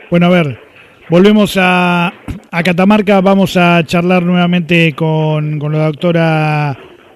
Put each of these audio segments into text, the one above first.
Bueno, a ver, volvemos a Catamarca, vamos a charlar nuevamente con la doctora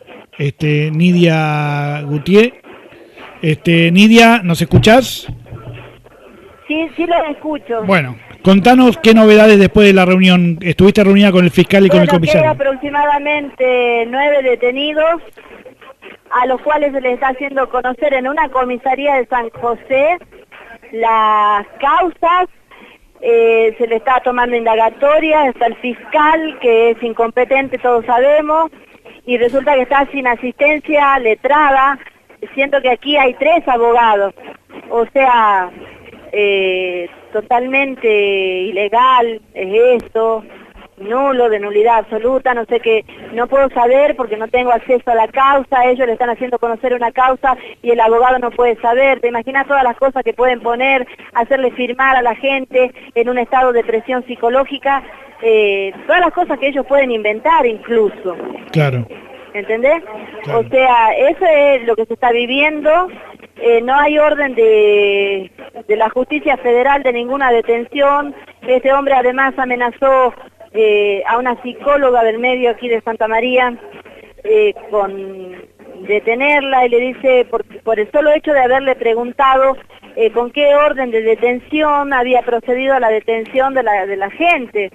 Nidia Gutiérrez. Nidia, ¿nos escuchás? Sí, sí los escucho. Bueno, contanos qué novedades después de la reunión. ¿Estuviste reunida con el fiscal y con el comisario? Hay aproximadamente 9 detenidos, a los cuales se les está haciendo conocer en una comisaría de San José las causas. Se le está tomando indagatoria, está el fiscal que es incompetente, todos sabemos, y resulta que está sin asistencia letrada. Siento que aquí hay 3 abogados, o sea, totalmente ilegal es esto, nulo, de nulidad absoluta, no sé qué, no puedo saber porque no tengo acceso a la causa. Ellos le están haciendo conocer una causa y el abogado no puede saber. ¿Te imaginas todas las cosas que pueden poner, hacerle firmar a la gente en un estado de presión psicológica? Todas las cosas que ellos pueden inventar incluso. Claro. ¿Entendés? Claro. O sea, eso es lo que se está viviendo. No hay orden de la justicia federal de ninguna detención. Este hombre además amenazó a una psicóloga del medio aquí de Santa María con detenerla, y le dice, por el solo hecho de haberle preguntado con qué orden de detención había procedido a la detención de la gente.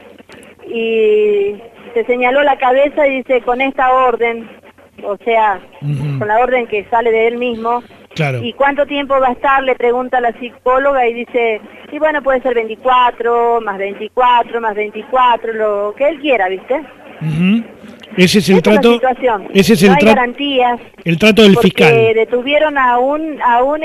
Y se señaló la cabeza y dice, con esta orden, o sea, con la orden que sale de él mismo. Claro. ¿Y cuánto tiempo va a estar? Le pregunta la psicóloga y dice, y bueno, puede ser 24, más 24, más 24, lo que él quiera, ¿viste? Ese es el Esa trato. Es la situación. Ese es no el hay garantías. El trato del fiscal. Detuvieron a un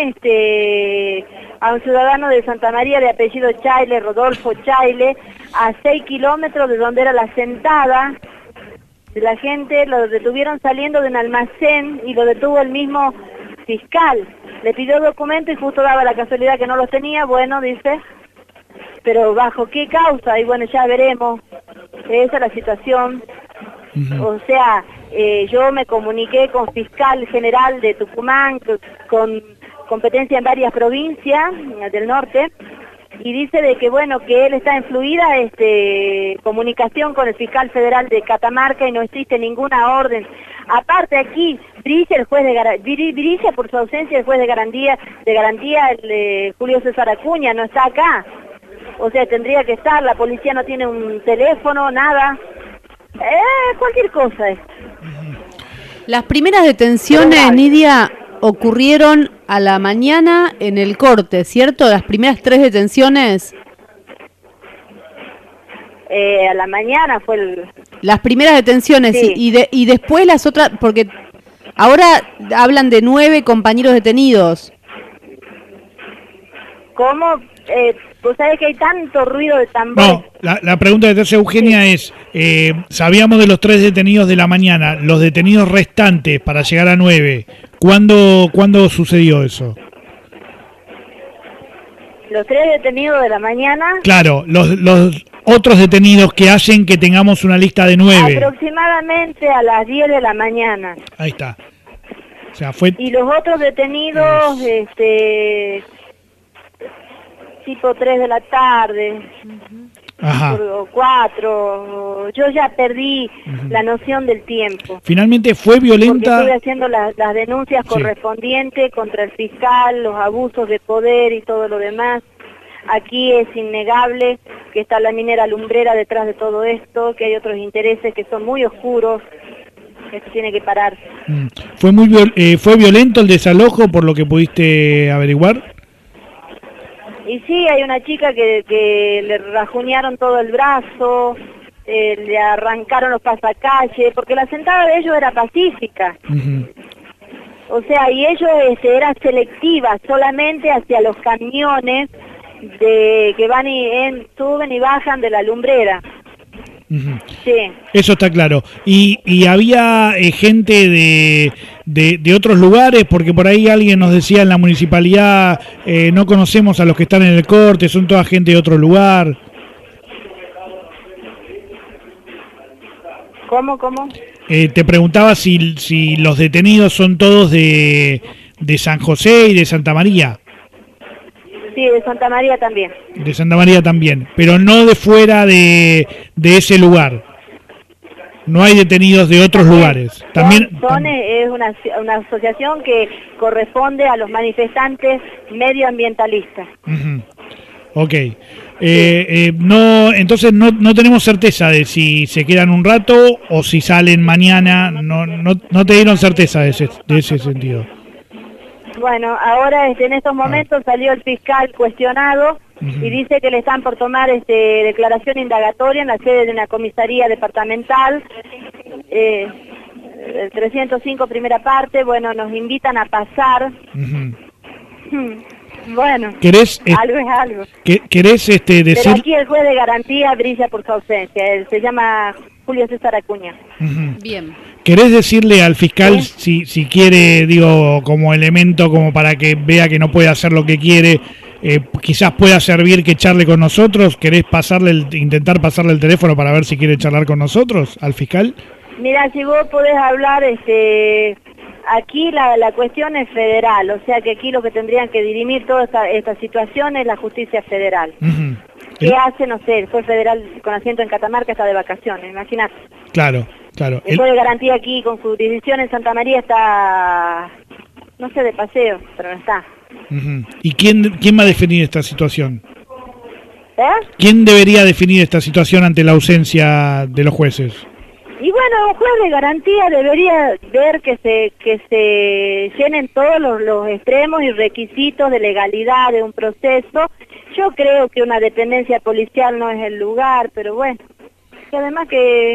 ciudadano de Santa María de apellido Chaile, Rodolfo Chaile, a 6 kilómetros de donde era la sentada de la gente. Lo detuvieron saliendo de un almacén y lo detuvo el mismo fiscal. Le pidió documentos y justo daba la casualidad que no los tenía. Bueno, dice, pero ¿bajo qué causa? Y bueno, ya veremos. Esa es la situación. O sea, yo me comuniqué con fiscal general de Tucumán, con competencia en varias provincias del norte, y dice de que bueno, que él está en fluida comunicación con el fiscal federal de Catamarca y no existe ninguna orden. Aparte aquí brilla el juez brilla por su ausencia el juez de garantía Julio César Acuña, no está acá. O sea, tendría que estar, la policía no tiene un teléfono, nada. Cualquier cosa es. Las primeras detenciones, Nidia, ocurrieron a la mañana en el corte, ¿cierto? Las primeras 3 detenciones. A la mañana fue las primeras detenciones, sí. y después las otras, porque ahora hablan de 9 compañeros detenidos. ¿Cómo? Vos sabés que hay tanto ruido de tambor. No, la pregunta que te hace Eugenia es, sabíamos de los 3 detenidos de la mañana, los detenidos restantes para llegar a 9, ¿cuándo sucedió eso? Los 3 detenidos de la mañana. Claro, los otros detenidos que hacen que tengamos una lista de 9. Aproximadamente a las 10 de la mañana. Ahí está. O sea, fue... Y los otros detenidos, tipo 3 de la tarde, Ajá. o 4, yo ya perdí la noción del tiempo. Finalmente fue violenta. Porque estuve haciendo las denuncias correspondientes contra el fiscal, los abusos de poder y todo lo demás. Aquí es innegable que está la minera lumbrera detrás de todo esto, que hay otros intereses que son muy oscuros. Esto tiene que parar. ¿Fue violento el desalojo por lo que pudiste averiguar? Y sí, hay una chica que le rajuñaron todo el brazo, le arrancaron los pasacalles, porque la sentada de ellos era pacífica. O sea, y ellos era selectiva, solamente hacia los camiones que van suben y bajan de la lumbrera. Sí. Eso está claro. Y había gente de otros lugares, porque por ahí alguien nos decía en la municipalidad, no conocemos a los que están en el corte, son toda gente de otro lugar. ¿Cómo? Te preguntaba si los detenidos son todos de San José y de Santa María. Sí, de Santa María también. De Santa María también, pero no de fuera de ese lugar. No hay detenidos de otros lugares. También es una asociación que corresponde a los manifestantes medioambientalistas. Ok. No, entonces no tenemos certeza de si se quedan un rato o si salen mañana. No te dieron certeza de ese sentido. Bueno, ahora en estos momentos salió el fiscal cuestionado y dice que le están por tomar declaración indagatoria en la sede de una comisaría departamental, el 305 primera parte. Bueno, nos invitan a pasar. Bueno, algo es algo. ¿Querés decir? Pero aquí el juez de garantía brilla por su ausencia. Él se llama Julio César Acuña. Bien. ¿Querés decirle al fiscal si quiere, digo, como elemento, como para que vea que no puede hacer lo que quiere, quizás pueda servir que charle con nosotros? ¿Querés intentar pasarle el teléfono para ver si quiere charlar con nosotros, al fiscal? Mira, si vos podés hablar, aquí la cuestión es federal, o sea que aquí lo que tendrían que dirimir toda esta situación es la justicia federal. ¿Qué hace? No sé, el juez federal con asiento en Catamarca está de vacaciones, imagínate. Claro. El juez de garantía aquí con su jurisdicción en Santa María está, no sé, de paseo, pero no está. ¿Y quién va a definir esta situación? ¿Quién debería definir esta situación ante la ausencia de los jueces? Y bueno, un juez de garantía debería ver que se llenen todos los extremos y requisitos de legalidad de un proceso. Yo creo que una dependencia policial no es el lugar, pero bueno, y además que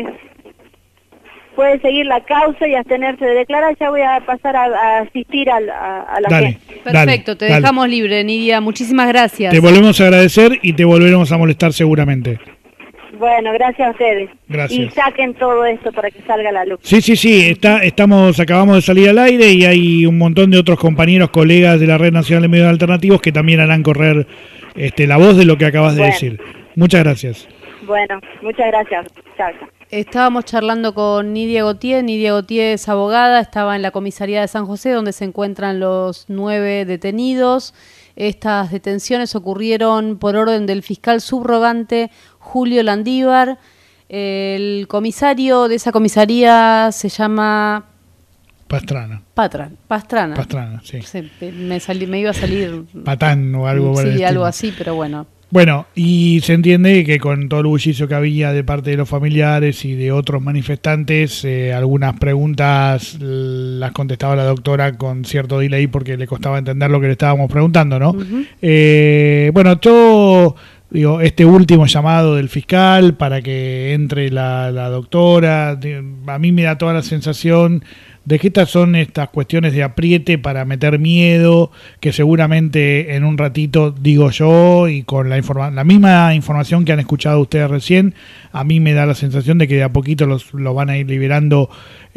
puede seguir la causa y abstenerse de declarar. Ya voy a pasar a asistir a la gente. Perfecto, te dejamos libre, Nidia. Muchísimas gracias. Te volvemos a agradecer y te volveremos a molestar seguramente. Bueno, gracias a ustedes. Gracias. Y saquen todo esto para que salga a la luz. Sí, acabamos de salir al aire y hay un montón de otros compañeros, colegas de la Red Nacional de Medios Alternativos que también harán correr la voz de lo que acabas de decir. Muchas gracias. Bueno, muchas gracias. Chao. Estábamos charlando con Nidia Gautier. Nidia Gautier es abogada, estaba en la comisaría de San José, donde se encuentran los 9 detenidos. Estas detenciones ocurrieron por orden del fiscal subrogante Julio Landívar. El comisario de esa comisaría se llama... Pastrana. Pastrana, sí. Me iba a salir... Patán o algo por el Sí, estilo. algo así, pero bueno. Bueno, y se entiende que con todo el bullicio que había de parte de los familiares y de otros manifestantes, algunas preguntas las contestaba la doctora con cierto delay porque le costaba entender lo que le estábamos preguntando, ¿no? Bueno, yo digo, este último llamado del fiscal para que entre la doctora, a mí me da toda la sensación de que estas son estas cuestiones de apriete para meter miedo, que seguramente en un ratito, digo yo, y con la misma información que han escuchado ustedes recién, a mí me da la sensación de que de a poquito los van a ir liberando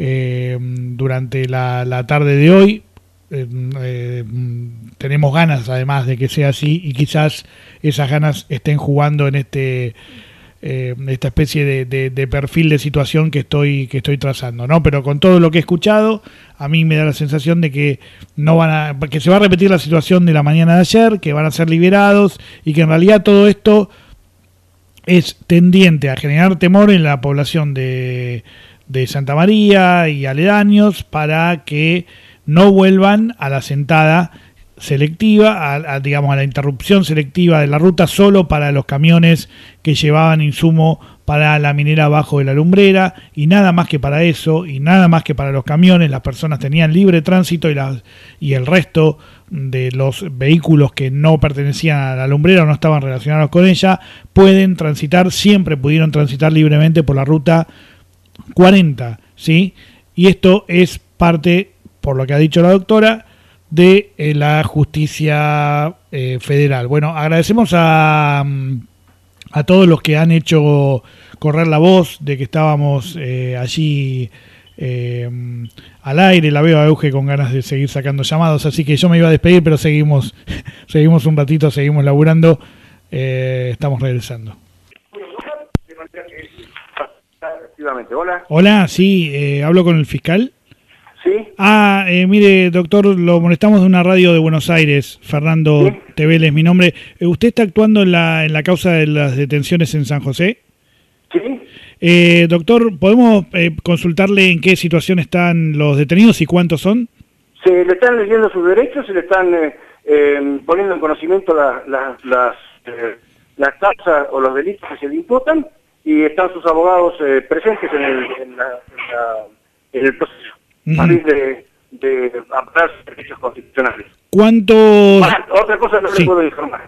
durante la tarde de hoy. Tenemos ganas además de que sea así y quizás esas ganas estén jugando en esta especie de perfil de situación que estoy trazando, ¿no? Pero con todo lo que he escuchado, a mí me da la sensación de que que se va a repetir la situación de la mañana de ayer, que van a ser liberados y que en realidad todo esto es tendiente a generar temor en la población de Santa María y aledaños para que no vuelvan a la sentada selectiva, digamos a la interrupción selectiva de la ruta solo para los camiones que llevaban insumo para la minera abajo de la lumbrera y nada más que para eso y nada más que para los camiones. Las personas tenían libre tránsito y el resto de los vehículos que no pertenecían a la lumbrera o no estaban relacionados con ella siempre pudieron transitar libremente por la ruta 40, ¿sí? Y esto es parte, por lo que ha dicho la doctora, de la justicia federal. Bueno, agradecemos a todos los que han hecho correr la voz de que estábamos allí al aire. La veo a Euge con ganas de seguir sacando llamados, así que yo me iba a despedir, pero seguimos un ratito, seguimos laburando, estamos regresando. Hola. Hola, sí, hablo con el fiscal. Sí. Mire, doctor, lo molestamos de una radio de Buenos Aires. Fernando ¿Sí? Tevele es mi nombre. ¿Usted está actuando en la causa de las detenciones en San José? Sí. Doctor, ¿podemos consultarle en qué situación están los detenidos y cuántos son? Se le están leyendo sus derechos, se le están poniendo en conocimiento las causas o los delitos que se le imputan, y están sus abogados presentes en el proceso, a fin de amparar sus derechos constitucionales. ¿Cuántos...? Otra cosa no le puedo informar.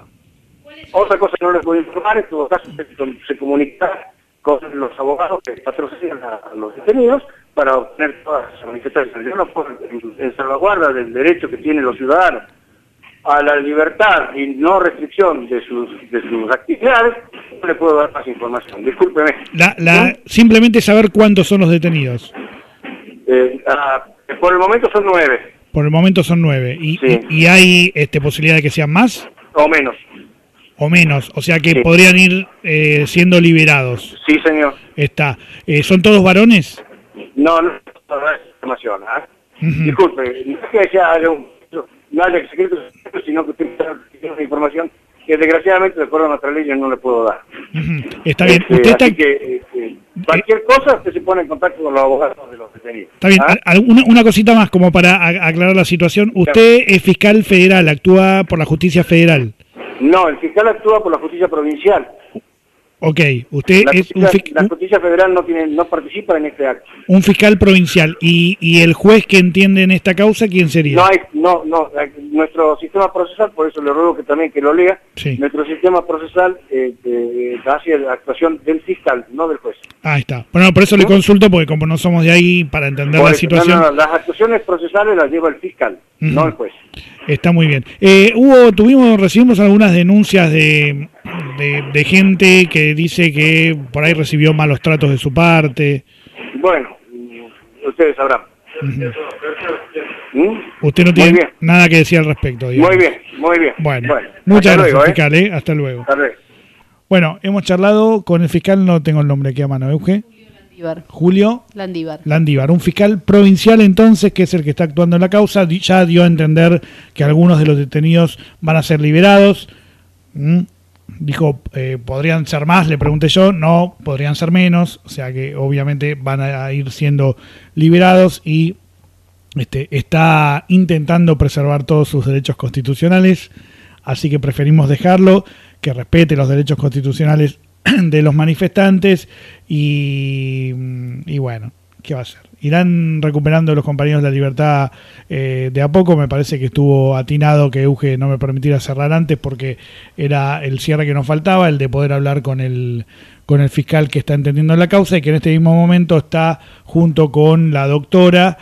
En todo caso se comunicará con los abogados que patrocinan a los detenidos para obtener todas las manifestaciones. Yo no puedo, en salvaguarda del derecho que tienen los ciudadanos a la libertad y no restricción de sus actividades, no le puedo dar más información. Discúlpeme. Simplemente saber cuántos son los detenidos. Por el momento son 9. Por el momento son 9. ¿Y hay posibilidad de que sean más? O menos. O menos, o sea que podrían ir siendo liberados. Sí, señor. ¿Son todos varones? No es información. Disculpe, no es que no haya secretos, sino que usted tiene una información que desgraciadamente, de acuerdo a nuestras leyes, no le puedo dar. Está bien. Así que cualquier cosa, usted se pone en contacto con los abogados de los detenidos. Está bien. Una cosita más como para aclarar la situación. Usted es fiscal federal, actúa por la justicia federal. No, el fiscal actúa por la justicia provincial. Ok, usted la justicia federal no participa en este acto. Un fiscal provincial. ¿Y el juez que entiende en esta causa, quién sería? No, nuestro sistema procesal, por eso le ruego que también que lo lea, nuestro sistema procesal hace la actuación del fiscal, no del juez. Ahí está. Bueno, por eso le consulto, porque como no somos de ahí, para entender la situación... No, las actuaciones procesales las lleva el fiscal, no el juez. Está muy bien. Recibimos algunas denuncias de gente que dice que por ahí recibió malos tratos de su parte. Bueno, ustedes sabrán. Usted no tiene nada que decir al respecto, digamos. Muy bien. Bueno, muchas gracias, fiscal. Hasta luego. Hasta luego. Bueno, hemos charlado con el fiscal, no tengo el nombre aquí a mano, ¿Euge? Julio Landívar, un fiscal provincial entonces, que es el que está actuando en la causa. Ya dio a entender que algunos de los detenidos van a ser liberados. Dijo, ¿podrían ser más? Le pregunté yo. No, podrían ser menos. O sea que obviamente van a ir siendo liberados y está intentando preservar todos sus derechos constitucionales. Así que preferimos dejarlo, que respete los derechos constitucionales de los manifestantes y bueno, ¿qué va a hacer? Irán recuperando los compañeros la libertad de a poco. Me parece que estuvo atinado que Euge no me permitiera cerrar antes, porque era el cierre que nos faltaba, el de poder hablar con el fiscal que está entendiendo la causa y que en este mismo momento está junto con la doctora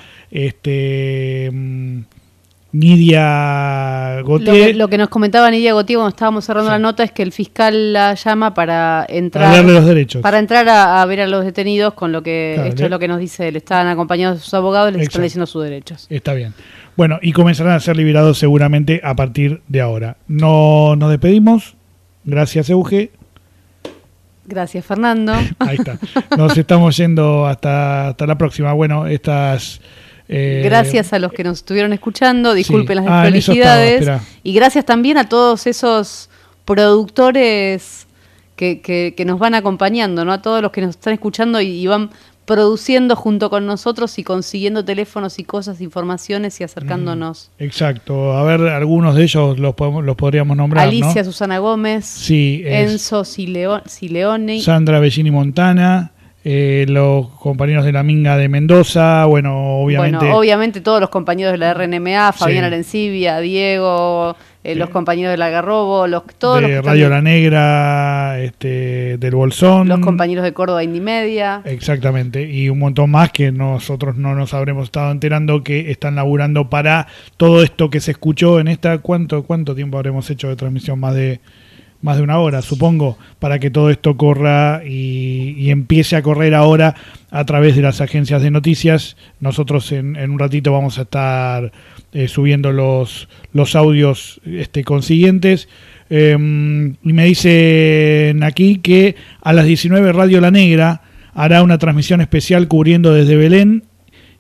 Nidia Gautier. Lo que nos comentaba Nidia Gautier cuando estábamos cerrando la nota es que el fiscal la llama para entrar a darle los derechos, para entrar a ver a los detenidos, con lo que esto es lo que nos dice él. Están acompañados de sus abogados y les están diciendo sus derechos. Está bien. Bueno, y comenzarán a ser liberados seguramente a partir de ahora. No nos despedimos. Gracias, Euge. Gracias, Fernando. Ahí está. Nos estamos yendo hasta la próxima. Bueno, gracias a los que nos estuvieron escuchando, disculpen las desprolijidades, y gracias también a todos esos productores que nos van acompañando, ¿no? A todos los que nos están escuchando y van produciendo junto con nosotros y consiguiendo teléfonos y cosas, informaciones y acercándonos. Exacto, a ver, algunos de ellos los podríamos nombrar, Alicia, ¿no? Susana Gómez, sí, Enzo Sileone, Sandra Bellini Montana, los compañeros de la Minga de Mendoza, obviamente todos los compañeros de la RNMA, Fabián Arencibia, Diego, los compañeros del Algarrobo, todos de Radio La Negra, del Bolsón, los compañeros de Córdoba Indimedia. Exactamente, y un montón más que nosotros no nos habremos estado enterando, que están laburando para todo esto que se escuchó en esta. ¿Cuánto tiempo habremos hecho de transmisión? Más de una hora, supongo, para que todo esto corra y empiece a correr ahora a través de las agencias de noticias. Nosotros en un ratito vamos a estar subiendo los audios consiguientes. Y me dicen aquí que a las 19 Radio La Negra hará una transmisión especial cubriendo desde Belén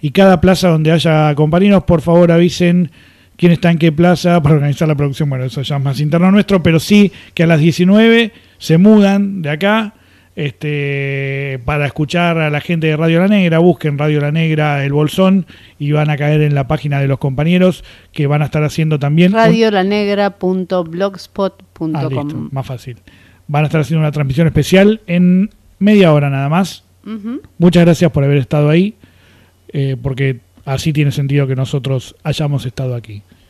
y cada plaza donde haya compañeros, por favor avisen quién está en qué plaza para organizar la producción. Bueno, eso ya es más interno nuestro, pero sí que a las 19 se mudan de acá para escuchar a la gente de Radio La Negra. Busquen Radio La Negra El Bolsón y van a caer en la página de los compañeros que van a estar haciendo también radiolanegra.blogspot.com. listo, más fácil. Van a estar haciendo una transmisión especial en media hora nada más. Muchas gracias por haber estado ahí, porque así tiene sentido que nosotros hayamos estado aquí.